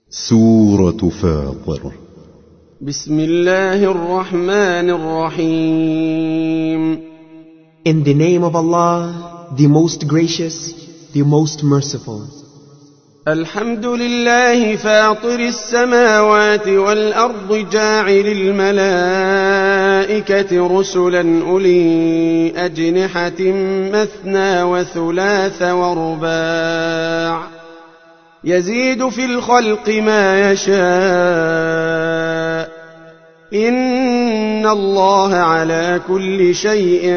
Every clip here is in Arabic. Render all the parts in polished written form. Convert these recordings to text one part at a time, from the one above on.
سورة فاطر. بسم الله الرحمن الرحيم. In the name of Allah, the most gracious, the most merciful. الحمد لله فاطر السماوات والأرض جاعل الملائكة رسلا أولي أجنحة مثنى وثلاث ورباع يزيد في الخلق ما يشاء إن الله على كل شيء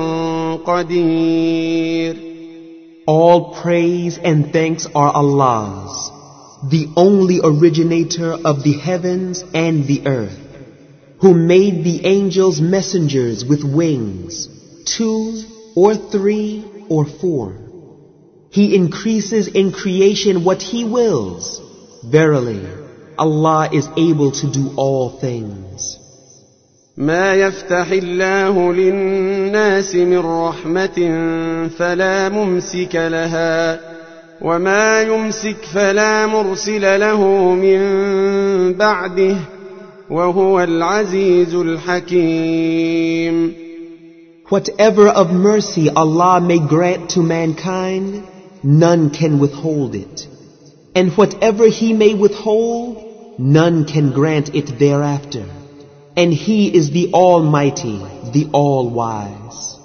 قدير. All praise and thanks are Allah's, the only originator of the heavens and the earth, who made the angels messengers with wings, 2 or 3 or 4. He increases in creation what He wills. Verily, Allah is able to do all things. ما يفتح الله للناس من رحمة فلا ممسك لها وما يمسك فلا مرسل له من بعده وهو العزيز الحكيم. Whatever of mercy Allah may grant to mankind, none can withhold it. And whatever He may withhold, none can grant it thereafter. And He is the Almighty, the All-Wise.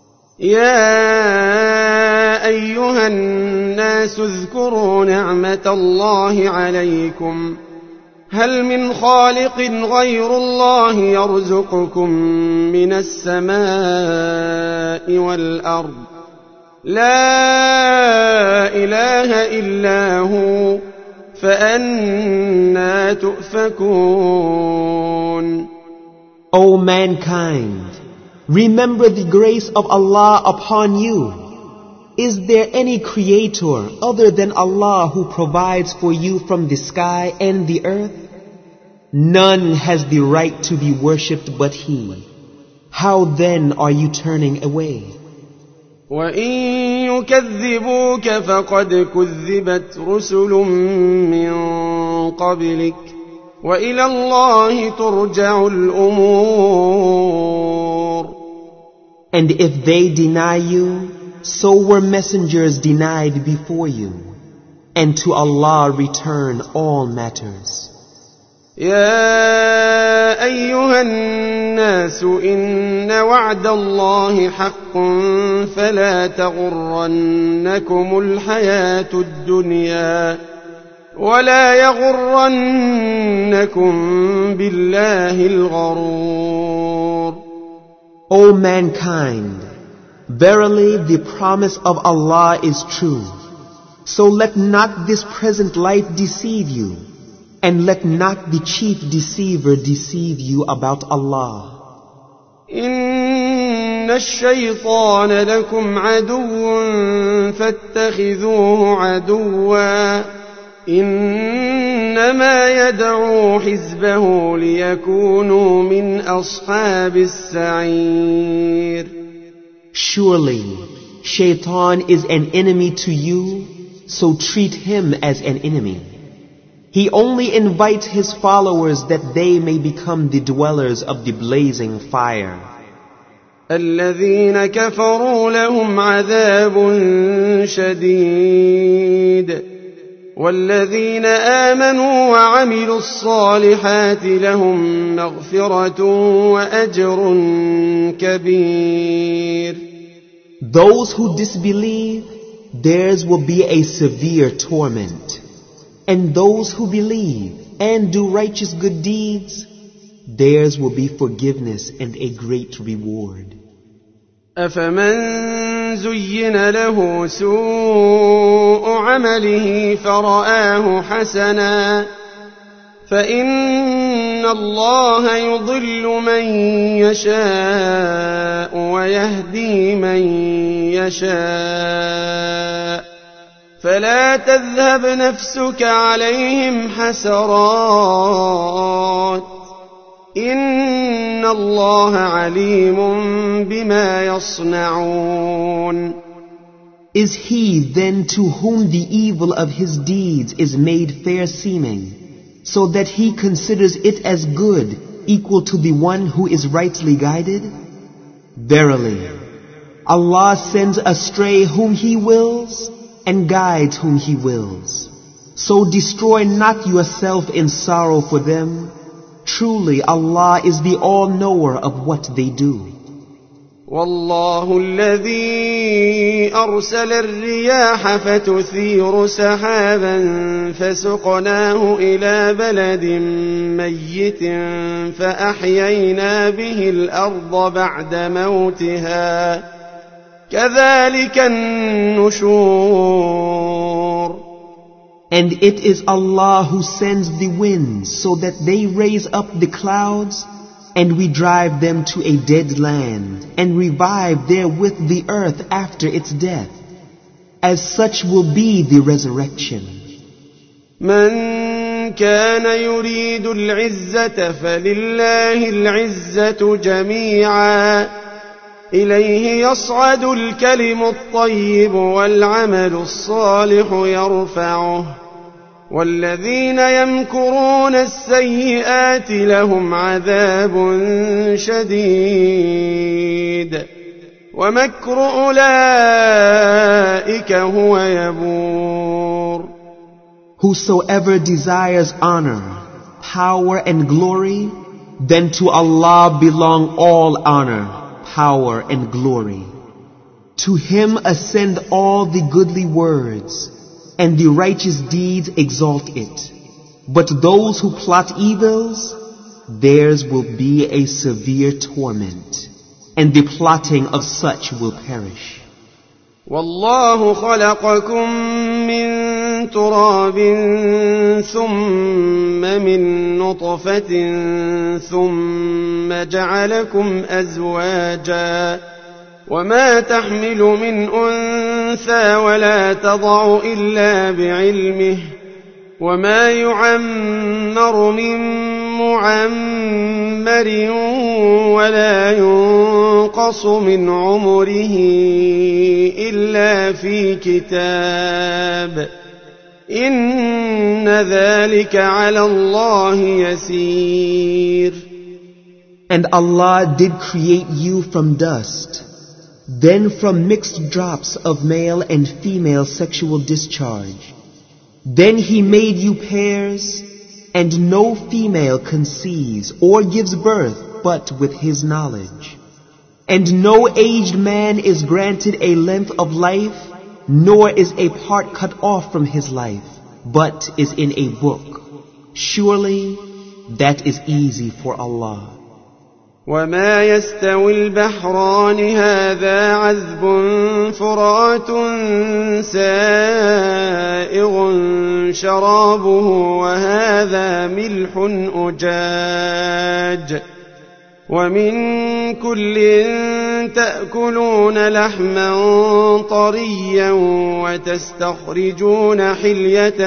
يا أيها الناس اذكروا نعمة الله عليكم هل من خالق غير الله يرزقكم من السماء والأرض لا إله إلا هو فأنى تؤفكون. O mankind, remember the grace of Allah upon you. Is there any creator other than Allah who provides for you from the sky and the earth? None has the right to be worshipped but He. How then are you turning away? وَإِن يُكَذِّبُوكَ فَقَدْ كُذِّبَتْ رُسُلٌ مِّن قَبْلِكَ وَإِلَى اللَّهِ تُرْجَعُ الْأُمُورُ. And if they deny you, so were messengers denied before you, and to Allah return all matters. يا أيها الناس إن وعد الله حق فلا تغرنكم الحياة الدنيا ولا يغرنكم بالله الغرور. O mankind, verily the promise of Allah is true. So let not this present life deceive you, and let not the chief deceiver deceive you about Allah. إن الشيطان لكم عدو فاتخذوه عدوا إنما يدعو حزبه ليكونوا من أصحاب السعير. Surely, Shaitan is an enemy to you, so treat him as an enemy. He only invites his followers that they may become the dwellers of the blazing fire. الذين كفروا لهم عذاب شديد والذين آمنوا وعملوا الصالحات لهم مغفرة وأجر كبير. Those who disbelieve, theirs will be a severe torment. And those who believe and do righteous good deeds, theirs will be forgiveness and a great reward. أفمن زين له سوء عمله فرآه حسنا فإن الله يضل من يشاء ويهدي من يشاء فلا تذهب نفسك عليهم حسرات إن الله عليم بما يصنعون. Is he then to whom the evil of his deeds is made fair seeming, so that he considers it as good, equal to the one who is rightly guided? Verily, Allah sends astray whom He wills and guides whom He wills. So destroy not yourself in sorrow for them. Truly, Allah is the all-knower of what they do. والله الذي أرسل الرياح فتثير سحابا فسقناه إلى بلد ميت فأحيينا به الأرض بعد موتها كذلك النشور. And it is Allah who sends the winds so that they raise up the clouds, and we drive them to a dead land, and revive therewith the earth after its death. As such will be the resurrection. من كان يريد العزة فلله العزة جميعا إليه يصعد الكلم الطيب والعمل الصالح يرفعه والذين يمكرون السيئات لهم عذاب شديد ومكر أولئك هو يبور. Whosoever desires honor, power and glory, then to Allah belong all honor, power and glory. To Him ascend all the goodly words, and the righteous deeds exalt it. But those who plot evils, theirs will be a severe torment, and the plotting of such will perish. والله خلقكم من تراب ثم من نطفة ثم جعلكم أزواجا وما تحمل من أنثى ولا تضع إلا بعلمه وما يعمر من معمر ولا ينقص من عمره إلا في كتاب إن ذلك على الله يسير. And Allah did create you from dust, then from mixed drops of male and female sexual discharge. Then He made you pairs, and no female conceives or gives birth but with His knowledge. And no aged man is granted a length of life, nor is a part cut off from his life, but is in a book. Surely that is easy for Allah. وما يستوي البحران هذا عذب فرات سائغ شرابه وهذا ملح أجاج ومن كل تأكلون لحما طريا وتستخرجون حلية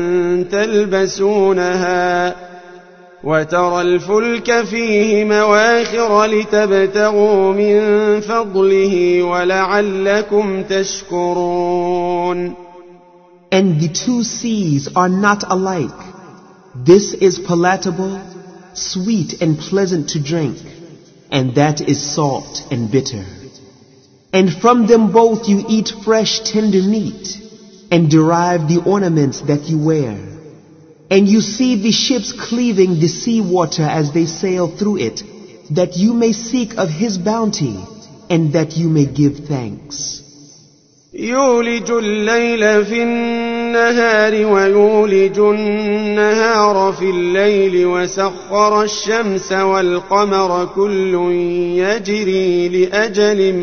تلبسونها وترى الفلك فيه مواخر لتبتغوا من فضله ولعلكم تشكرون. And the two seas are not alike. This is palatable, sweet and pleasant to drink, and that is salt and bitter. And from them both you eat fresh tender meat, and derive the ornaments that you wear. And you see the ships cleaving the sea water as they sail through it, that you may seek of His bounty, and that you may give thanks. يولج الليل في النهار ويولج النهار في الليل وسخر الشمس والقمر كل يجري لأجل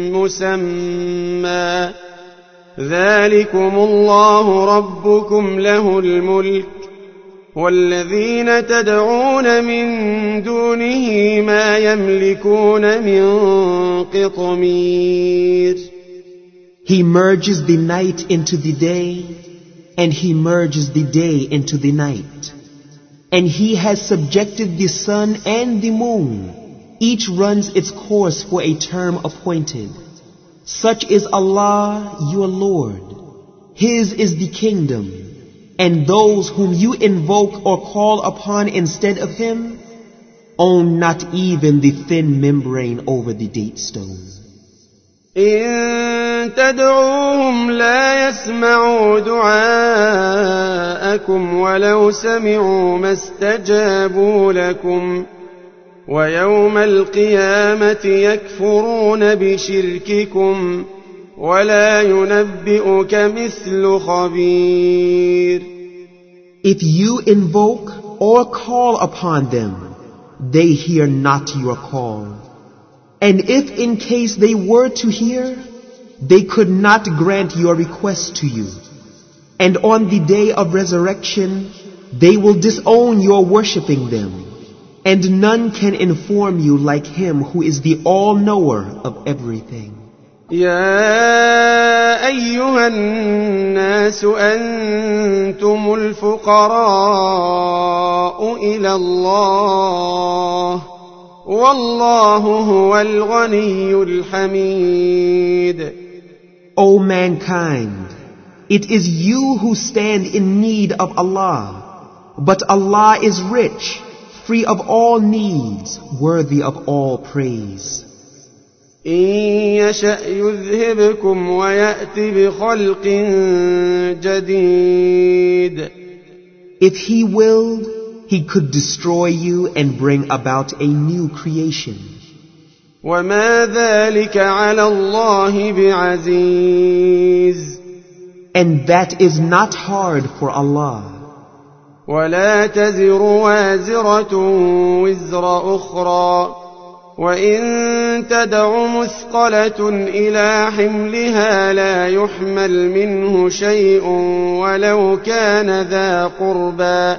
مسمى ذلكم الله ربكم له الملك والذين تدعون من دونه ما يملكون من قطمير. He merges the night into the day, and He merges the day into the night. And He has subjected the sun and the moon. Each runs its course for a term appointed. Such is Allah, your Lord. His is the kingdom, and those whom you invoke or call upon instead of Him own not even the thin membrane over the date stone. إن تدعوهم لا يسمعوا دعاءكم ولو سمعوا ما استجابوا لكم ويوم القيامة يكفرون بشرككم ولا ينبئك مثل خبير. If you invoke or call upon them, they hear not your call. And if in case they were to hear, they could not grant your request to you. And on the day of resurrection, they will disown your worshipping them. And none can inform you like Him who is the all-knower of everything. يا أيها الناس أنتم الفقراء إلى الله والله هو الغني الحميد. O mankind, it is you who stand in need of Allah, but Allah is rich, free of all needs, worthy of all praise. إن يشأ يذهبكم ويأت بخلق جديد. If He willed, He could destroy you and bring about a new creation. وما ذلك على الله بعزيز. And that is not hard for Allah. ولا تزر وازرة وزر أخرى وإن تدع مثقلة إلى حملها لا يحمل منه شيء ولو كان ذا قربى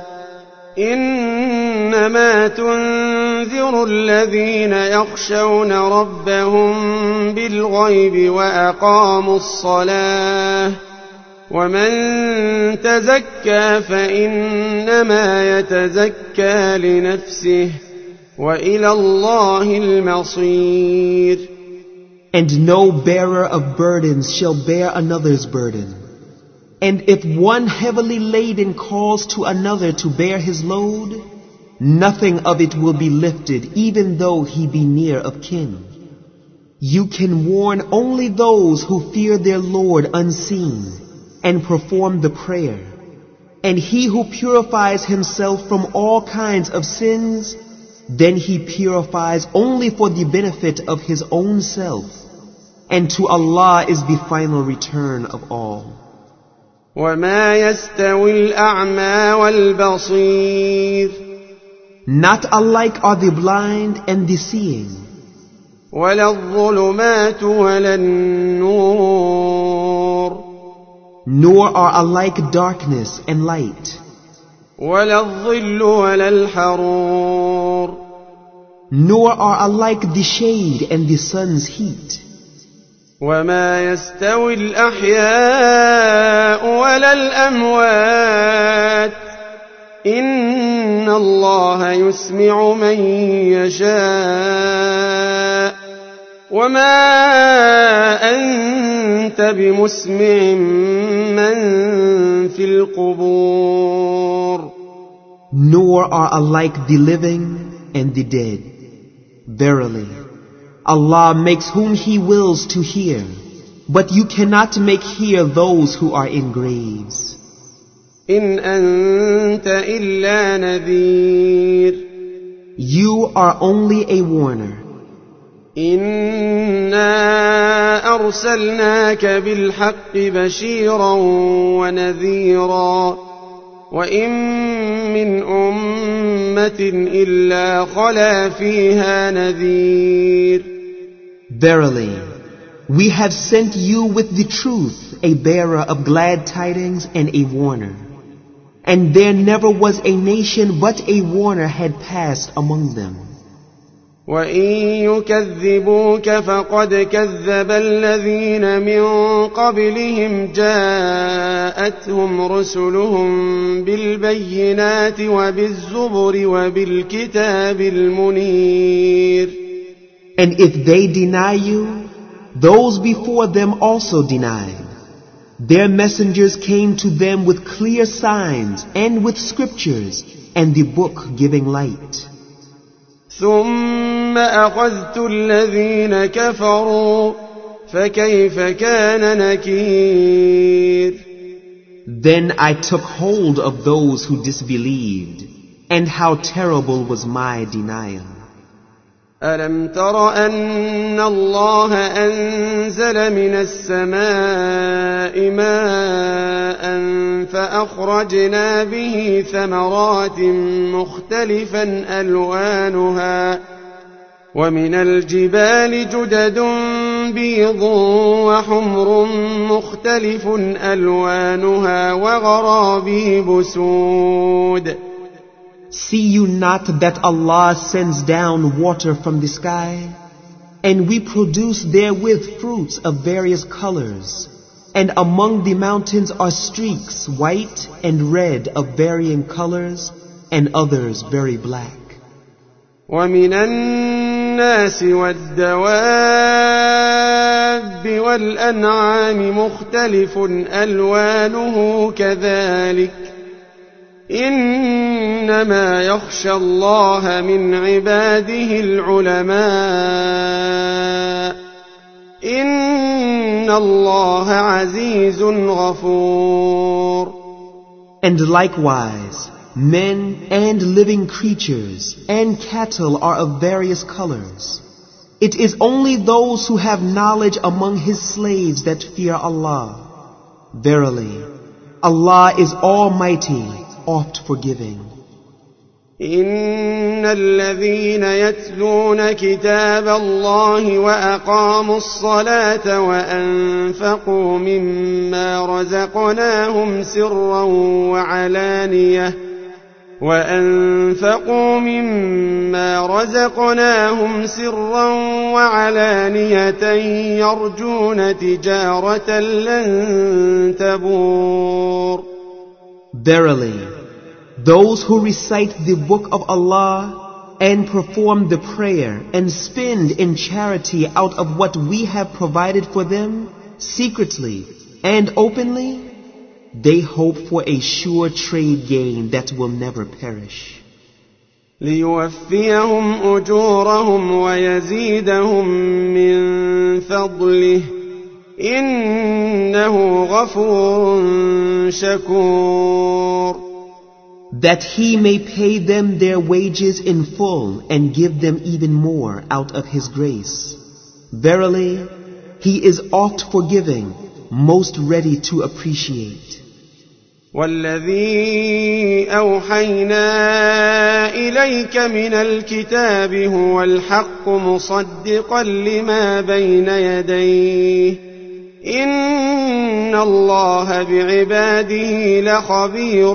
إنما تنذر الذين يخشون ربهم بالغيب وأقاموا الصلاة ومن تزكى فإنما يتزكى لنفسه وإلى الله المصير. And no bearer of burdens shall bear another's burden. And if one heavily laden calls to another to bear his load, nothing of it will be lifted even though he be near of kin. You can warn only those who fear their Lord unseen and perform the prayer. And he who purifies himself from all kinds of sins, then he purifies only for the benefit of his own self. And to Allah is the final return of all. وما يستوي الأعمى والبصير. Not alike are the blind and the seeing. ولا الظلمات ولا النور. Nor are alike darkness and light. ولا الظل ولا الحرور. Nor are alike the shade and the sun's heat. وما يستوي الأحياء ولا الأموات إن الله يسمع من يشاء وما أنت بمسمع من في القبور. Nor are alike the living and the dead. Verily, Allah makes whom He wills to hear, but you cannot make hear those who are in graves. إن أنت إلا نذير. You are only a warner. إنا أرسلناك بالحق بشيرا ونذيرا وإن من أمة إلا خلا فيها نذير. Verily, we have sent you with the truth, a bearer of glad tidings and a warner. And there never was a nation but a warner had passed among them. وإن يكذبوك فقد كذب الذين من قبلهم جاءتهم رسلهم بالبينات وبالزبر وبالكتاب المنير. And if they deny you, those before them also denied. Their messengers came to them with clear signs and with scriptures and the book giving light. ثم أخذت الذين كفروا فكيف كان نكير. Then I took hold of those who disbelieved, and how terrible was my denial. ألم تر أن الله أنزل من السماء ماء فأخرجنا به ثمرات مختلفا ألوانها ومن الجبال جدد بيض وحمر مختلف ألوانها وغرابيب سود. See you not that Allah sends down water from the sky, and we produce therewith fruits of various colors, and among the mountains are streaks, white and red of varying colors, and others very black. ومن الناس والدواب والأنعام مختلف ألوانه كذلك إنما يخشى الله من عباده العلماء إن الله عزيز غفور. And likewise, men and living creatures and cattle are of various colors. It is only those who have knowledge among His slaves that fear Allah. Verily, Allah is Almighty, oft forgiving. إن الذين يتلون كتاب الله وأقاموا الصلاة وأنفقوا مما رزقناهم سرا وعلانية يرجون تجارة لن تبور. Verily, those who recite the book of Allah and perform the prayer and spend in charity out of what we have provided for them, secretly and openly, they hope for a sure trade gain that will never perish. ليوفيهم أجورهم ويزيدهم من فضله إنه غفور شكور. That He may pay them their wages in full and give them even more out of His grace. Verily, He is oft forgiving, most ready to appreciate. والذي أوحينا إليك من الكتاب هو الحق مصدقا لما بين يديه إن الله بعباده لخبير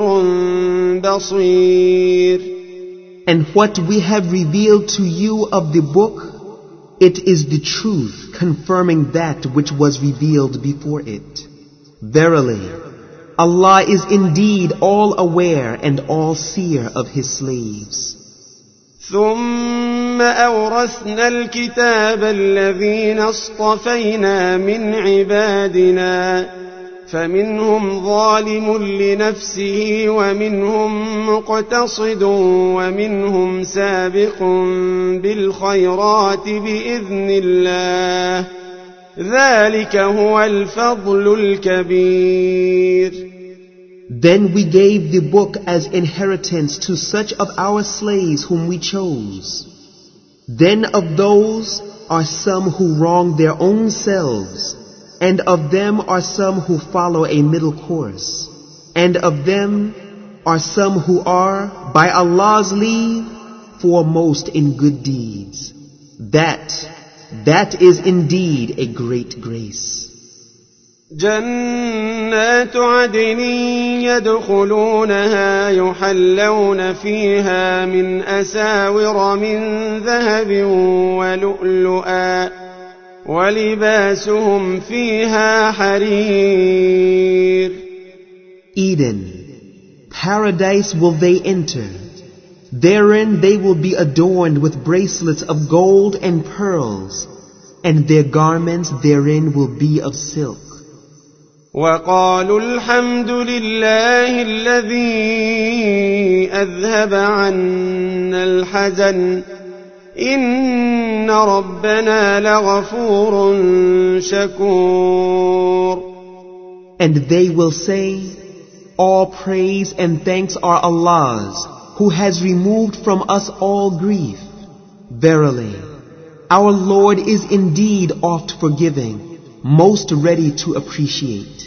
بصير. And what we have revealed to you of the book, it is the truth confirming that which was revealed before it. Verily, Allah is indeed all aware and all seer of His slaves. ثم أورثنا الكتاب الذين اصطفينا من عبادنا فمنهم ظالم لنفسه ومنهم مقتصد ومنهم سابق بالخيرات بإذن الله ذلك هو الفضل الكبير. Then we gave the book as inheritance to such of our slaves whom we chose. Then of those are some who wrong their own selves, and of them are some who follow a middle course, and of them are some who are, by Allah's leave, foremost in good deeds. That is indeed a great grace. جنات عدن يدخلونها يحلون فيها من أساور من ذهب ولؤلؤا ولباسهم فيها حرير. Eden, paradise will they enter. Therein they will be adorned with bracelets of gold and pearls, and their garments therein will be of silk. وقالوا الحمد لله الذي أذهب عنا الحزن إن ربنا لغفور شكور. And they will say, all praise and thanks are Allah's, who has removed from us all grief. Verily, our Lord is indeed oft forgiving, most ready to appreciate.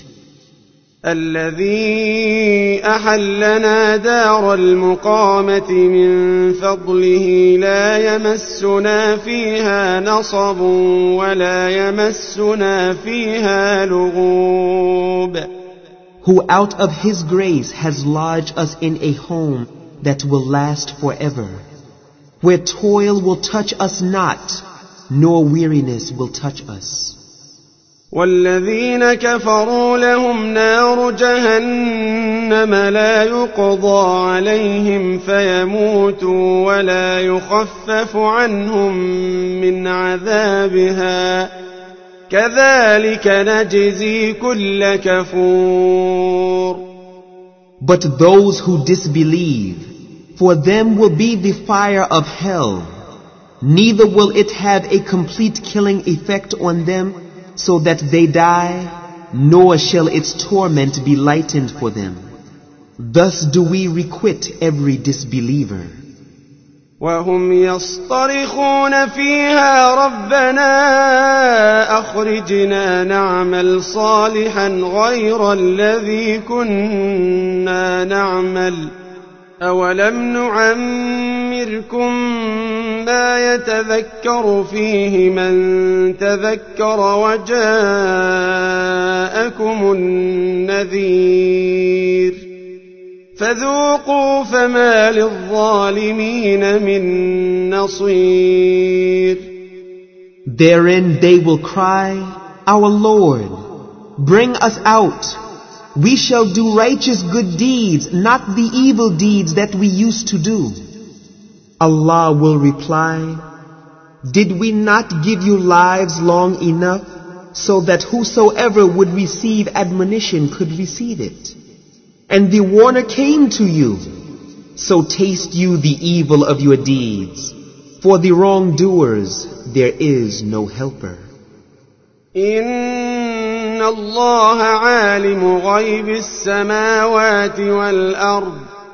الذي أحلنا دار المقامة من فضله لا يمسنا فيها نصب ولا يمسنا فيها لغوب. Who out of His grace has lodged us in a home that will last forever, where toil will touch us not, nor weariness will touch us. والذين كفروا لهم نار جهنم لا يقضى عليهم فيموتوا ولا يخفف عنهم من عذابها كذلك نجزي كل كفور. But those who disbelieve, for them will be the fire of hell, neither will it have a complete killing effect on them, so that they die, nor shall its torment be lightened for them. Thus do we requite every disbeliever. وهم يصطرخون فيها ربنا أخرجنا نعمل صالحا غير الذي كنا نعمل أولم نعمركم ما يتذكر فيه من تذكر وجاءكم النذير فذوقوا فما للظالمين من نصير. Therein they will cry, Our Lord, bring us out. We shall do righteous good deeds, not the evil deeds that we used to do. Allah will reply, Did we not give you lives long enough so that whosoever would receive admonition could receive it? And the warner came to you, so taste you the evil of your deeds. For the wrongdoers there is no helper. إن الله عالم غيب السماوات والأرض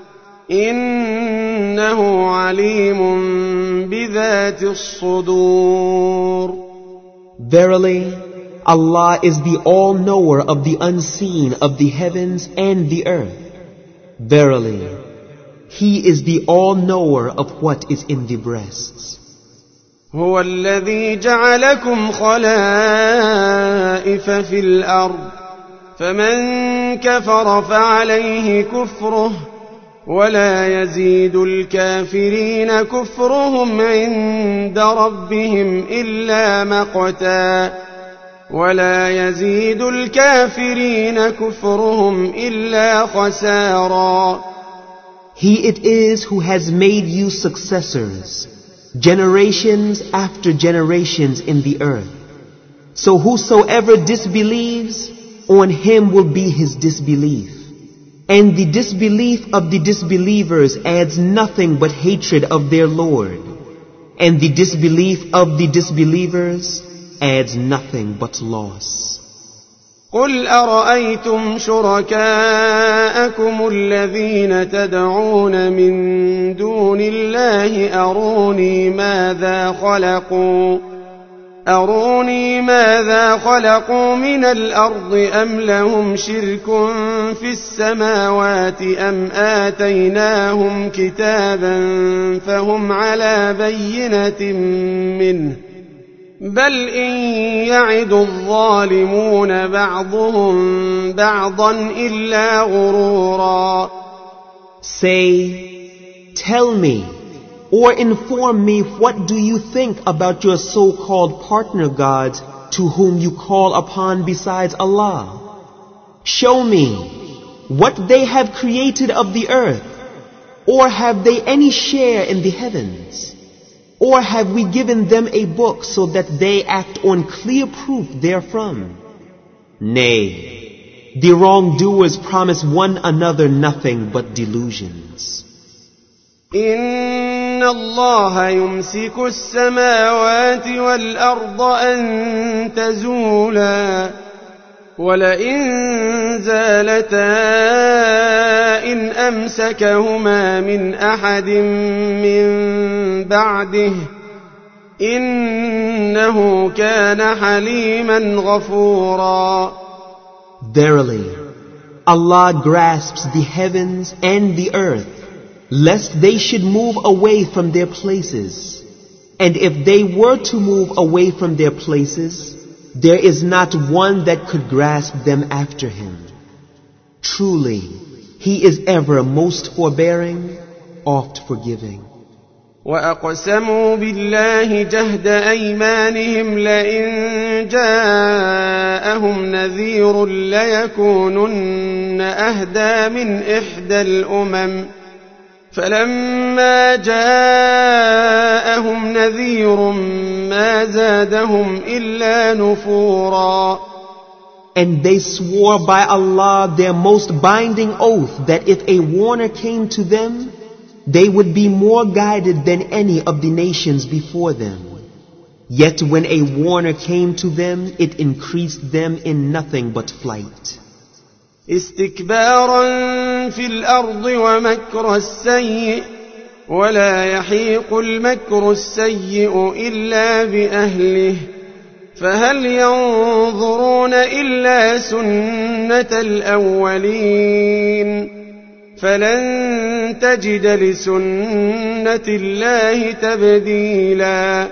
إنه عليم بذات الصدور. Verily, Allah is the all-knower of the unseen of the heavens and the earth. Verily, He is the all-knower of what is in the breasts. هو الذي جعلكم خلائف في الأرض فمن كفر فعليه كفره ولا يزيد الكافرين كفرهم عند ربهم إلا مقتا ولا يزيد الكافرين كفرهم إلا خسارا. He it is who has made you successors, generations after generations in the earth. So whosoever disbelieves, on him will be his disbelief. And the disbelief of the disbelievers adds nothing but hatred of their Lord. And the disbelief of the disbelievers adds nothing but loss. قل أرأيتم شركاءكم الذين تدعون من دون الله أروني ماذا خلقوا من الأرض أم لهم شرك في السماوات أم آتيناهم كتابا فهم على بينة منه بل إن يعد الظالمون بعضهم بعضا إلا غرورا. Say, tell me, or inform me, what do you think about your so-called partner gods to whom you call upon besides Allah? Show me what they have created of the earth, or have they any share in the heavens? Or have we given them a book so that they act on clear proof therefrom? Nay, the wrongdoers promise one another nothing but delusions. إن الله يمسك السماوات والأرض أن تزولا ولئن زالتا إن أمسكهما من أحد من بعده إنه كان حليما غفورا. Verily, Allah grasps the heavens and the earth, lest they should move away from their places. And if they were to move away from their places, there is not one that could grasp them after him. Truly, he is ever most forbearing, oft forgiving. وأقسموا بالله جهد أيمانهم لئن جاءهم نذير ليكونن أهدى من إحدى الأمم فلما جاءهم نذير ما زادهم إلا نفورا. And they swore by Allah their most binding oath that if a warner came to them, they would be more guided than any of the nations before them. Yet when a warner came to them, it increased them in nothing but flight. استكبارا في الأرض ومكر السيء ولا يحيق المكر السيء إلا بأهله فهل ينظرون إلا سنة الأولين فلن تجد لسنة الله تبديلا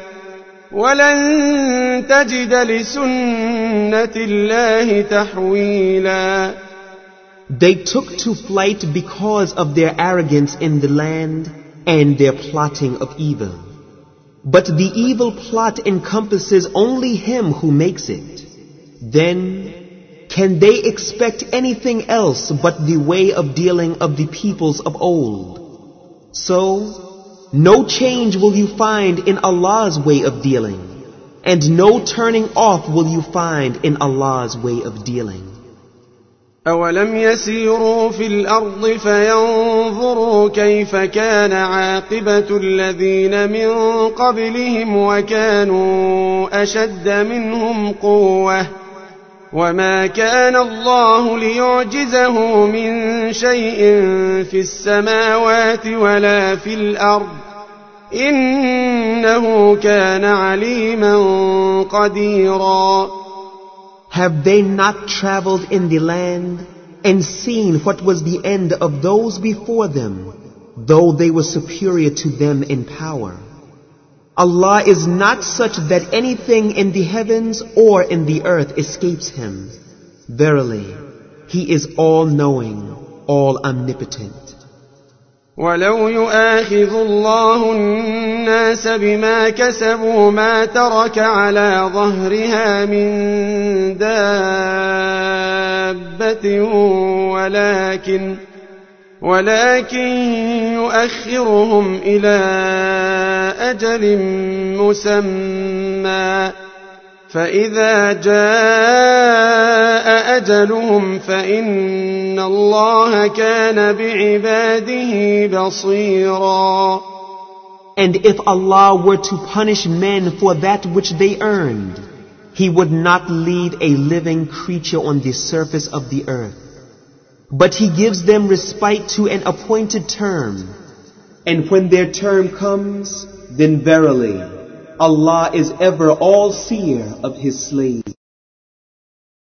ولن تجد لسنة الله تحويلا. They took to flight because of their arrogance in the land and their plotting of evil. But the evil plot encompasses only him who makes it. Then, can they expect anything else but the way of dealing of the peoples of old? So, no change will you find in Allah's way of dealing, and no turning off will you find in Allah's way of dealing. أولم يسيروا في الأرض فينظروا كيف كان عاقبة الذين من قبلهم وكانوا أشد منهم قوة وما كان الله ليعجزه من شيء في السماوات ولا في الأرض إنه كان عليما قديرا. Have they not traveled in the land and seen what was the end of those before them, though they were superior to them in power? Allah is not such that anything in the heavens or in the earth escapes Him. Verily, He is all-knowing, all-omnipotent. ولو يؤاخذ الله الناس بما كسبوا ما ترك على ظهرها من دابة ولكن يؤخرهم إلى أجل مسمى فإذا جاء أجلهم فإن الله كان بعباده بصيرا. And if Allah were to punish men for that which they earned, He would not leave a living creature on the surface of the earth. But He gives them respite to an appointed term. And when their term comes, then verily, Allah is ever all-seer of His slaves.